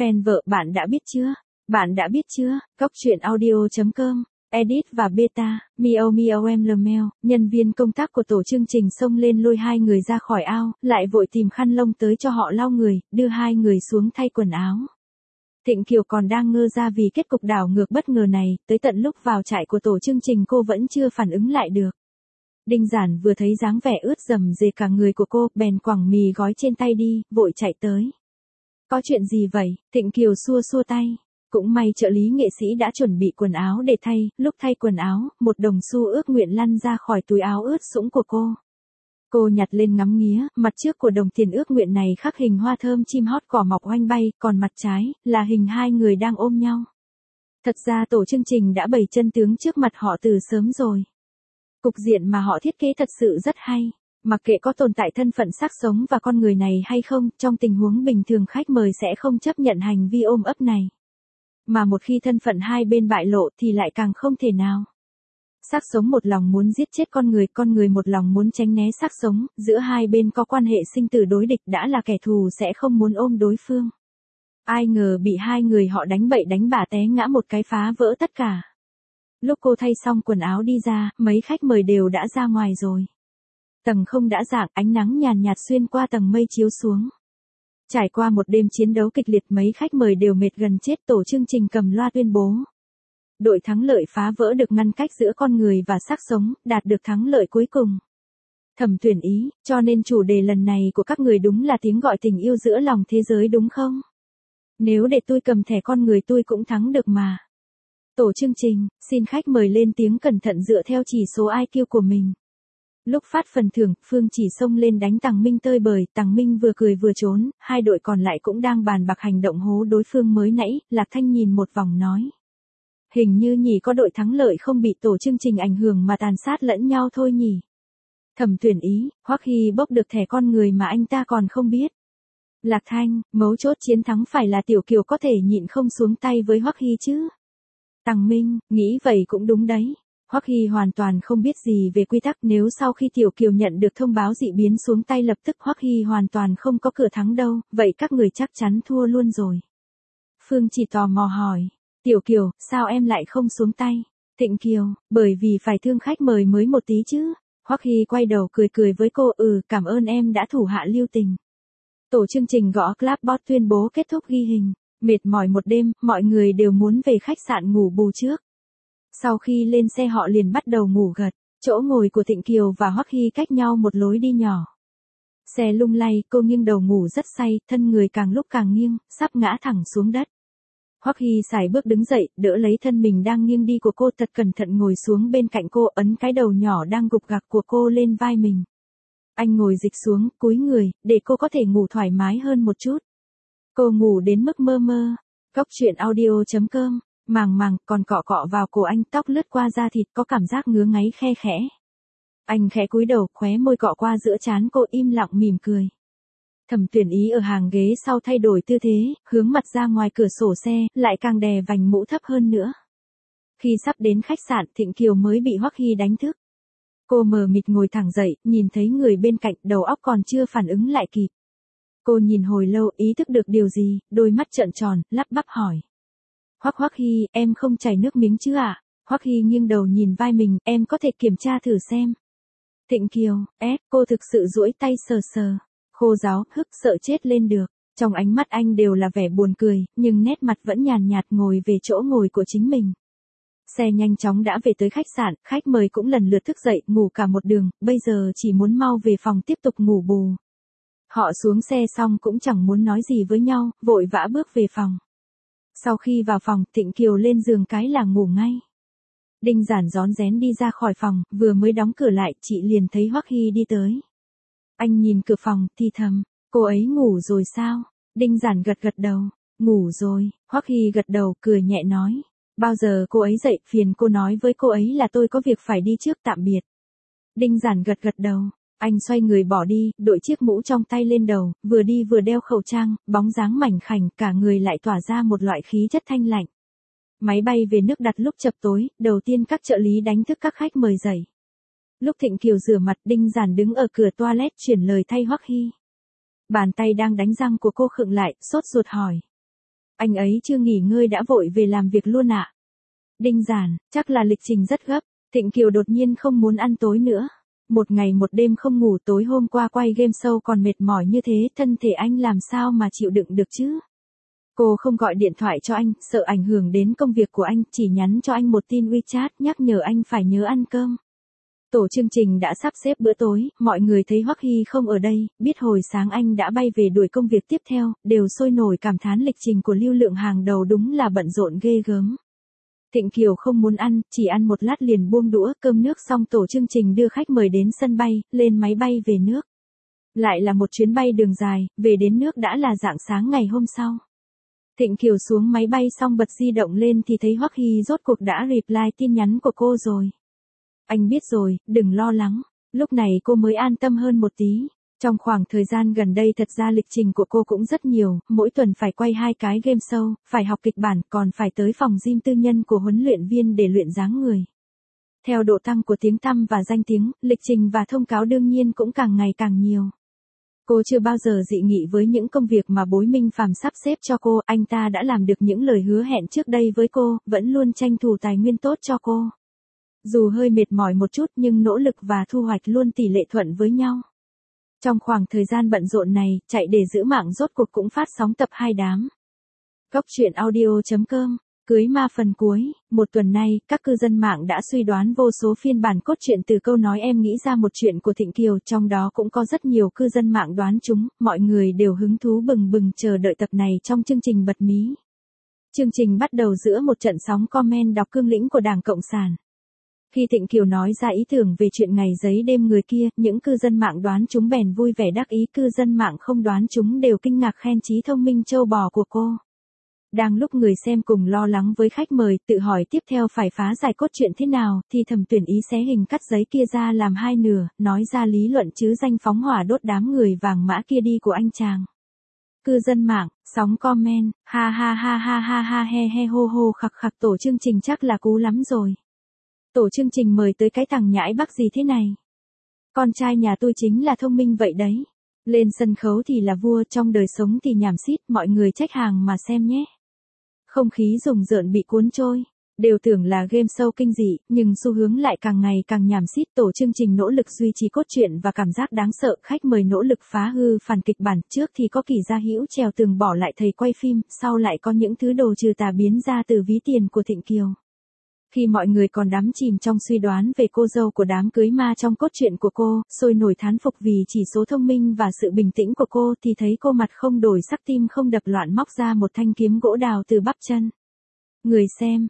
Fan vợ bạn đã biết chưa? Bạn đã biết chưa? Cóc truyện audio.com, edit và beta, Miao Miao em Lemel, nhân viên công tác của tổ chương trình xông lên lôi hai người ra khỏi ao, lại vội tìm khăn lông tới cho họ lau người, đưa hai người xuống thay quần áo. Thịnh Kiều còn đang ngơ ra vì kết cục đảo ngược bất ngờ này, tới tận lúc vào trại của tổ chương trình cô vẫn chưa phản ứng lại được. Đinh Giản vừa thấy dáng vẻ ướt rầm rề cả người của cô, bèn quẳng mì gói trên tay đi, vội chạy tới. Có chuyện gì vậy? Thịnh Kiều xua xua tay. Cũng may trợ lý nghệ sĩ đã chuẩn bị quần áo để thay, lúc thay quần áo, một đồng xu ước nguyện lăn ra khỏi túi áo ướt sũng của cô. Cô nhặt lên ngắm nghía, mặt trước của đồng tiền ước nguyện này khắc hình hoa thơm chim hót cỏ mọc oanh bay, còn mặt trái là hình hai người đang ôm nhau. Thật ra tổ chương trình đã bày chân tướng trước mặt họ từ sớm rồi. Cục diện mà họ thiết kế thật sự rất hay. Mặc kệ có tồn tại thân phận xác sống và con người này hay không, trong tình huống bình thường khách mời sẽ không chấp nhận hành vi ôm ấp này. Mà một khi thân phận hai bên bại lộ thì lại càng không thể nào. Xác sống một lòng muốn giết chết con người một lòng muốn tránh né xác sống, giữa hai bên có quan hệ sinh tử đối địch đã là kẻ thù sẽ không muốn ôm đối phương. Ai ngờ bị hai người họ đánh bậy đánh bạ té ngã một cái phá vỡ tất cả. Lúc cô thay xong quần áo đi ra, mấy khách mời đều đã ra ngoài rồi. Tầng không đã rạng, ánh nắng nhàn nhạt xuyên qua tầng mây chiếu xuống. Trải qua một đêm chiến đấu kịch liệt, mấy khách mời đều mệt gần chết, tổ chương trình cầm loa tuyên bố. Đội thắng lợi phá vỡ được ngăn cách giữa con người và xác sống, đạt được thắng lợi cuối cùng. Thẩm Tuyển Ý, cho nên chủ đề lần này của các người đúng là tiếng gọi tình yêu giữa lòng thế giới đúng không? Nếu để tôi cầm thẻ con người tôi cũng thắng được mà. Tổ chương trình, xin khách mời lên tiếng cẩn thận dựa theo chỉ số IQ của mình. Lúc phát phần thưởng, Phương Chỉ xông lên đánh Tằng Minh tơi bời, Tằng Minh vừa cười vừa trốn, hai đội còn lại cũng đang bàn bạc hành động hố đối phương mới nãy, Lạc Thanh nhìn một vòng nói. Hình như nhỉ, có đội thắng lợi không bị tổ chương trình ảnh hưởng mà tàn sát lẫn nhau thôi nhỉ. Thẩm Tuyển Ý, Hoắc Hy bốc được thẻ con người mà anh ta còn không biết. Lạc Thanh, mấu chốt chiến thắng phải là Tiểu Kiều có thể nhịn không xuống tay với Hoắc Hy chứ. Tằng Minh, nghĩ vậy cũng đúng đấy. Hoắc Hy hoàn toàn không biết gì về quy tắc, nếu sau khi Tiểu Kiều nhận được thông báo dị biến xuống tay lập tức Hoắc Hy hoàn toàn không có cửa thắng đâu, vậy các người chắc chắn thua luôn rồi. Phương Chỉ tò mò hỏi, Tiểu Kiều, sao em lại không xuống tay? Thịnh Kiều, bởi vì phải thương khách mời mới một tí chứ. Hoắc Hy quay đầu cười cười với cô, cảm ơn em đã thủ hạ lưu tình. Tổ chương trình gõ clapboard tuyên bố kết thúc ghi hình. Mệt mỏi một đêm, mọi người đều muốn về khách sạn ngủ bù trước. Sau khi lên xe họ liền bắt đầu ngủ gật, chỗ ngồi của Thịnh Kiều và Hoắc Hy cách nhau một lối đi nhỏ. Xe lung lay, cô nghiêng đầu ngủ rất say, thân người càng lúc càng nghiêng, sắp ngã thẳng xuống đất. Hoắc Hy sải bước đứng dậy, đỡ lấy thân mình đang nghiêng đi của cô, thật cẩn thận ngồi xuống bên cạnh cô, ấn cái đầu nhỏ đang gục gặc của cô lên vai mình. Anh ngồi dịch xuống, cúi người, để cô có thể ngủ thoải mái hơn một chút. Cô ngủ đến mức mơ mơ. Cóc truyện audio.com, màng còn cọ cọ vào cổ anh, tóc lướt qua da thịt có cảm giác ngứa ngáy khe khẽ. Anh khẽ cúi đầu, khóe môi cọ qua giữa trán cô, im lặng mỉm cười. Thẩm Tuyển Ý ở hàng ghế sau thay đổi tư thế, hướng mặt ra ngoài cửa sổ xe, lại càng đè vành mũ thấp hơn nữa. Khi sắp đến khách sạn, Thịnh Kiều mới bị Hoắc Hy đánh thức. Cô mờ mịt ngồi thẳng dậy, nhìn thấy người bên cạnh, đầu óc còn chưa phản ứng lại kịp. Cô nhìn hồi lâu, ý thức được điều gì, đôi mắt trợn tròn, lắp bắp hỏi. Hoắc Hy, em không chảy nước miếng chứ ạ? Hoắc Hy nghiêng đầu nhìn vai mình, em có thể kiểm tra thử xem. Thịnh Kiều, cô thực sự duỗi tay sờ sờ. Khô ráo, sợ chết lên được. Trong ánh mắt anh đều là vẻ buồn cười, nhưng nét mặt vẫn nhàn nhạt ngồi về chỗ ngồi của chính mình. Xe nhanh chóng đã về tới khách sạn, khách mời cũng lần lượt thức dậy, ngủ cả một đường, bây giờ chỉ muốn mau về phòng tiếp tục ngủ bù. Họ xuống xe xong cũng chẳng muốn nói gì với nhau, vội vã bước về phòng. Sau khi vào phòng, Thịnh Kiều lên giường cái là ngủ ngay. Đinh Giản rón rén đi ra khỏi phòng, vừa mới đóng cửa lại, chị liền thấy Hoắc Hy đi tới. Anh nhìn cửa phòng, thì thầm, cô ấy ngủ rồi sao? Đinh Giản gật gật đầu, ngủ rồi. Hoắc Hy gật đầu, cười nhẹ nói, bao giờ cô ấy dậy, phiền cô nói với cô ấy là tôi có việc phải đi trước, tạm biệt. Đinh Giản gật gật đầu. Anh xoay người bỏ đi, đội chiếc mũ trong tay lên đầu, vừa đi vừa đeo khẩu trang, bóng dáng mảnh khảnh, cả người lại tỏa ra một loại khí chất thanh lạnh. Máy bay về nước đặt lúc chập tối, đầu tiên các trợ lý đánh thức các khách mời dậy. Lúc Thịnh Kiều rửa mặt, Đinh Giản đứng ở cửa toilet chuyển lời thay Hoắc Hy. Bàn tay đang đánh răng của cô khựng lại, sốt ruột hỏi. Anh ấy chưa nghỉ ngơi đã vội về làm việc luôn ạ. Đinh Giản, chắc là lịch trình rất gấp. Thịnh Kiều đột nhiên không muốn ăn tối nữa. Một ngày một đêm không ngủ, tối hôm qua quay game show còn mệt mỏi như thế, thân thể anh làm sao mà chịu đựng được chứ? Cô không gọi điện thoại cho anh, sợ ảnh hưởng đến công việc của anh, chỉ nhắn cho anh một tin WeChat nhắc nhở anh phải nhớ ăn cơm. Tổ chương trình đã sắp xếp bữa tối, mọi người thấy Hoắc Hy không ở đây, biết hồi sáng anh đã bay về đuổi công việc tiếp theo, đều sôi nổi cảm thán lịch trình của Lưu Lượng hàng đầu đúng là bận rộn ghê gớm. Thịnh Kiều không muốn ăn, chỉ ăn một lát liền buông đũa, cơm nước xong tổ chương trình đưa khách mời đến sân bay, lên máy bay về nước. Lại là một chuyến bay đường dài, về đến nước đã là rạng sáng ngày hôm sau. Thịnh Kiều xuống máy bay xong bật di động lên thì thấy Hoắc Hy rốt cuộc đã reply tin nhắn của cô rồi. Anh biết rồi, đừng lo lắng. Lúc này cô mới an tâm hơn một tí. Trong khoảng thời gian gần đây thật ra lịch trình của cô cũng rất nhiều, mỗi tuần phải quay 2 cái game show, phải học kịch bản, còn phải tới phòng gym tư nhân của huấn luyện viên để luyện dáng người. Theo độ tăng của tiếng tăm và danh tiếng, lịch trình và thông cáo đương nhiên cũng càng ngày càng nhiều. Cô chưa bao giờ dị nghị với những công việc mà Bối Minh Phàm sắp xếp cho cô, anh ta đã làm được những lời hứa hẹn trước đây với cô, vẫn luôn tranh thủ tài nguyên tốt cho cô. Dù hơi mệt mỏi một chút nhưng nỗ lực và thu hoạch luôn tỷ lệ thuận với nhau. Trong khoảng thời gian bận rộn này, Chạy để giữ mạng rốt cuộc cũng phát sóng tập 2 đám. Góc truyện audio.com, cưới ma phần cuối. Một tuần nay, các cư dân mạng đã suy đoán vô số phiên bản cốt truyện từ câu nói em nghĩ ra một chuyện của Thịnh Kiều, trong đó cũng có rất nhiều cư dân mạng đoán chúng, mọi người đều hứng thú bừng bừng chờ đợi tập này trong chương trình bật mí. Chương trình bắt đầu giữa một trận sóng comment đọc cương lĩnh của Đảng Cộng sản. Khi Thịnh Kiều nói ra ý tưởng về chuyện ngày giấy đêm người kia, những cư dân mạng đoán chúng bèn vui vẻ đắc ý, cư dân mạng không đoán chúng đều kinh ngạc khen trí thông minh châu bò của cô. Đang lúc người xem cùng lo lắng với khách mời, tự hỏi tiếp theo phải phá giải cốt truyện thế nào, thì Thẩm Tuyển Ý xé hình cắt giấy kia ra làm hai nửa, nói ra lý luận chứ danh phóng hỏa đốt đám người vàng mã kia đi của anh chàng. Cư dân mạng, sóng comment, ha ha ha ha ha ha he he hô hô khặc khặc, tổ chương trình chắc là cú lắm rồi. Tổ chương trình mời tới cái thằng nhãi Bắc gì thế này? Con trai nhà tôi chính là thông minh vậy đấy. Lên sân khấu thì là vua, trong đời sống thì nhảm xít, mọi người trách hàng mà xem nhé. Không khí rùng rợn bị cuốn trôi. Đều tưởng là game show kinh dị, nhưng xu hướng lại càng ngày càng nhảm xít. Tổ chương trình nỗ lực duy trì cốt truyện và cảm giác đáng sợ, khách mời nỗ lực phá hư phản kịch bản, trước thì có Kỳ Gia Hữu trèo tường bỏ lại thầy quay phim, sau lại có những thứ đồ trừ tà biến ra từ ví tiền của Thịnh Kiều. Khi mọi người còn đắm chìm trong suy đoán về cô dâu của đám cưới ma trong cốt truyện của cô, sôi nổi thán phục vì chỉ số thông minh và sự bình tĩnh của cô, thì thấy cô mặt không đổi sắc, tim không đập loạn móc ra một thanh kiếm gỗ đào từ bắp chân. Người xem,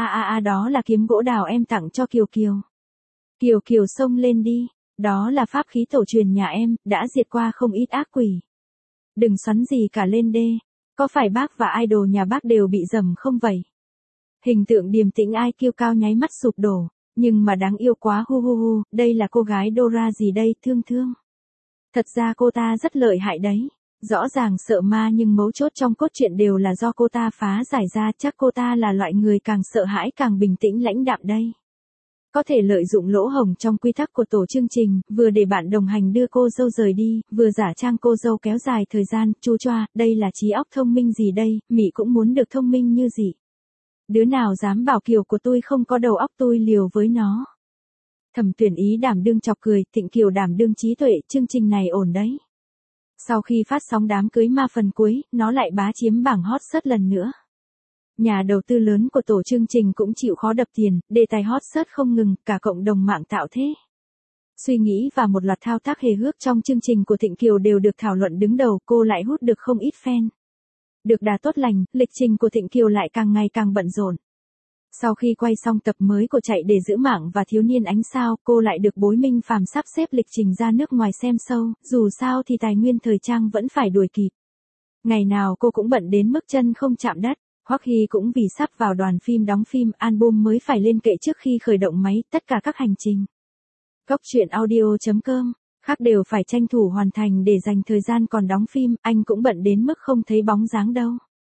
đó là kiếm gỗ đào em tặng cho Kiều Kiều. Kiều Kiều xông lên đi, đó là pháp khí tổ truyền nhà em, đã diệt qua không ít ác quỷ. Đừng xoắn gì cả, lên đê. Có phải bác và idol nhà bác đều bị dầm không vậy? Hình tượng điềm tĩnh ai kiêu cao nháy mắt sụp đổ, nhưng mà đáng yêu quá, hu hu hu, đây là cô gái Dora gì đây, thương thương. Thật ra cô ta rất lợi hại đấy. Rõ ràng sợ ma nhưng mấu chốt trong cốt truyện đều là do cô ta phá giải ra, chắc cô ta là loại người càng sợ hãi càng bình tĩnh lãnh đạm đây. Có thể lợi dụng lỗ hổng trong quy tắc của tổ chương trình, vừa để bạn đồng hành đưa cô dâu rời đi, vừa giả trang cô dâu kéo dài thời gian, chu choa, đây là trí óc thông minh gì đây, Mị cũng muốn được thông minh như gì. Đứa nào dám bảo Kiều của tôi không có đầu óc, tôi liều với nó. Thẩm Tuyển Ý đảm đương chọc cười, Thịnh Kiều đảm đương trí tuệ, chương trình này ổn đấy. Sau khi phát sóng đám cưới ma phần cuối, nó lại bá chiếm bảng hot search lần nữa. Nhà đầu tư lớn của tổ chương trình cũng chịu khó đập tiền, đề tài hot search không ngừng, cả cộng đồng mạng tạo thế. Suy nghĩ và một loạt thao tác hề hước trong chương trình của Thịnh Kiều đều được thảo luận đứng đầu, cô lại hút được không ít fan. Được đà tốt lành, lịch trình của Thịnh Kiều lại càng ngày càng bận rộn. Sau khi quay xong tập mới của Chạy để giữ mạng và Thiếu niên ánh sao, cô lại được Bối Minh Phàm sắp xếp lịch trình ra nước ngoài xem show, dù sao thì tài nguyên thời trang vẫn phải đuổi kịp. Ngày nào cô cũng bận đến mức chân không chạm đất. Hoắc Hy cũng vì sắp vào đoàn phim đóng phim, album mới phải lên kệ trước khi khởi động máy, tất cả các hành trình. Góc truyện audio.com, khác đều phải tranh thủ hoàn thành để dành thời gian còn đóng phim, anh cũng bận đến mức không thấy bóng dáng đâu.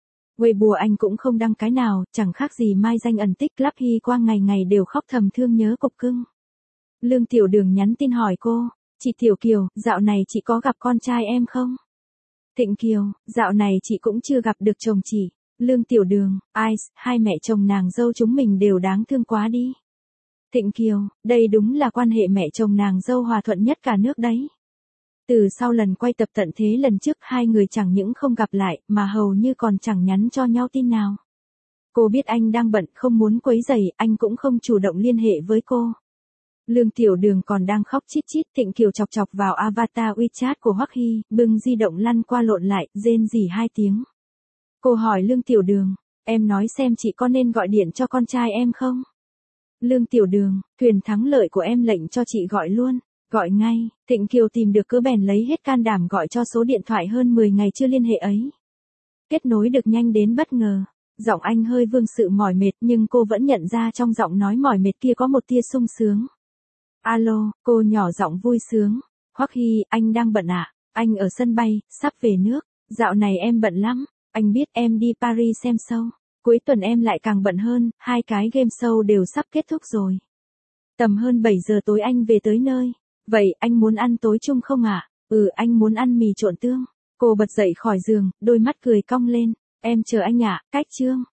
Weibo anh cũng không đăng cái nào, chẳng khác gì mai danh ẩn tích, Lắp Hy Quang ngày ngày đều khóc thầm thương nhớ cục cưng. Lương Tiểu Đường nhắn tin hỏi cô, chị Tiểu Kiều, dạo này chị có gặp con trai em không? Thịnh Kiều, dạo này chị cũng chưa gặp được chồng chị. Lương Tiểu Đường, Ice, hai mẹ chồng nàng dâu chúng mình đều đáng thương quá đi. Thịnh Kiều, đây đúng là quan hệ mẹ chồng nàng dâu hòa thuận nhất cả nước đấy. Từ sau lần quay tập tận thế lần trước hai người chẳng những không gặp lại mà hầu như còn chẳng nhắn cho nhau tin nào. Cô biết anh đang bận không muốn quấy rầy, anh cũng không chủ động liên hệ với cô. Lương Tiểu Đường còn đang khóc chít chít, Thịnh Kiều chọc chọc vào avatar WeChat của Hoắc Hy, bưng di động lăn qua lộn lại, rên rỉ 2 tiếng. Cô hỏi Lương Tiểu Đường, em nói xem chị có nên gọi điện cho con trai em không? Lương Tiểu Đường, thuyền thắng lợi của em lệnh cho chị gọi luôn. Gọi ngay, Thịnh Kiều tìm được cớ bèn lấy hết can đảm gọi cho số điện thoại hơn 10 ngày chưa liên hệ ấy. Kết nối được nhanh đến bất ngờ. Giọng anh hơi vương sự mỏi mệt nhưng cô vẫn nhận ra trong giọng nói mỏi mệt kia có một tia sung sướng. Alo, cô nhỏ giọng vui sướng. Hoắc Hy, anh đang bận à? Anh ở sân bay, sắp về nước. Dạo này em bận lắm. Anh biết em đi Paris xem show. Cuối tuần em lại càng bận hơn, 2 cái game show đều sắp kết thúc rồi. Tầm hơn 7 giờ tối anh về tới nơi. Vậy anh muốn ăn tối chung không ạ? Anh muốn ăn mì trộn tương. Cô bật dậy khỏi giường, đôi mắt cười cong lên. Em chờ anh ạ, cách chương.